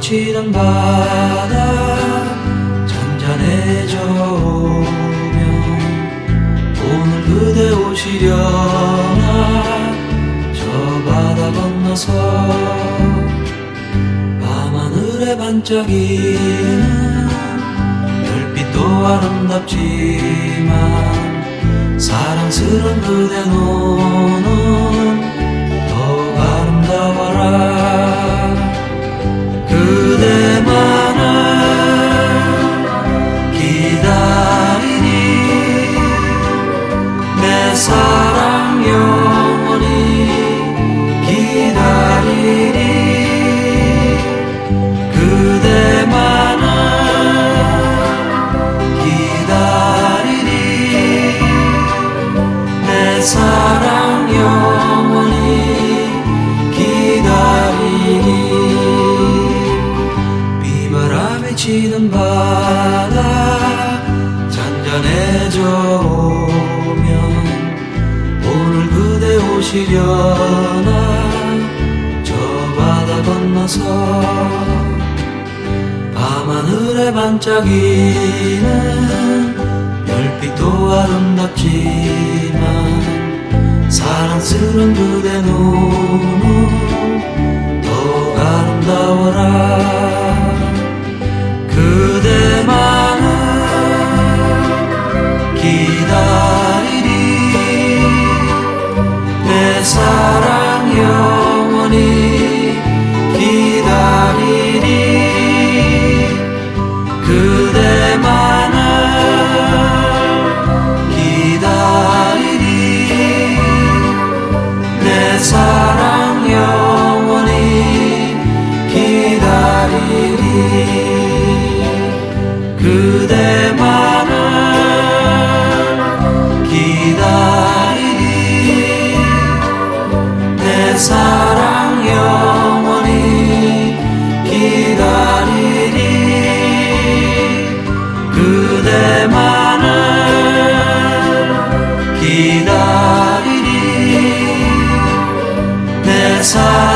비치던 바다 잔잔해져 오면 오늘 그대 오시려나 저 바다 건너서 밤하늘에 반짝이는 별빛도 아름답지만 사랑스런 그대 눈은 더욱 아름다워라. 그대만을 기다리니 내 사랑 영원히 기다리니 그대만을 기다리니 내 사랑 영원히 기다리니 비바람에 치는 바다 잔잔해져 오면 오늘 그대 오시려나 저 바다 건너서 밤하늘에 반짝이는 별빛도 아름답지만 사랑스런 그대 눈은 더욱 아름다워라. 그대만을 기다리니 내 사랑 영원히 기다리니 그대만을 기다리니 내 사랑 영원히 기다리니 그대만을 기다리니 내 사랑 영원히 기다리니 그대만을 기다리니 내 사랑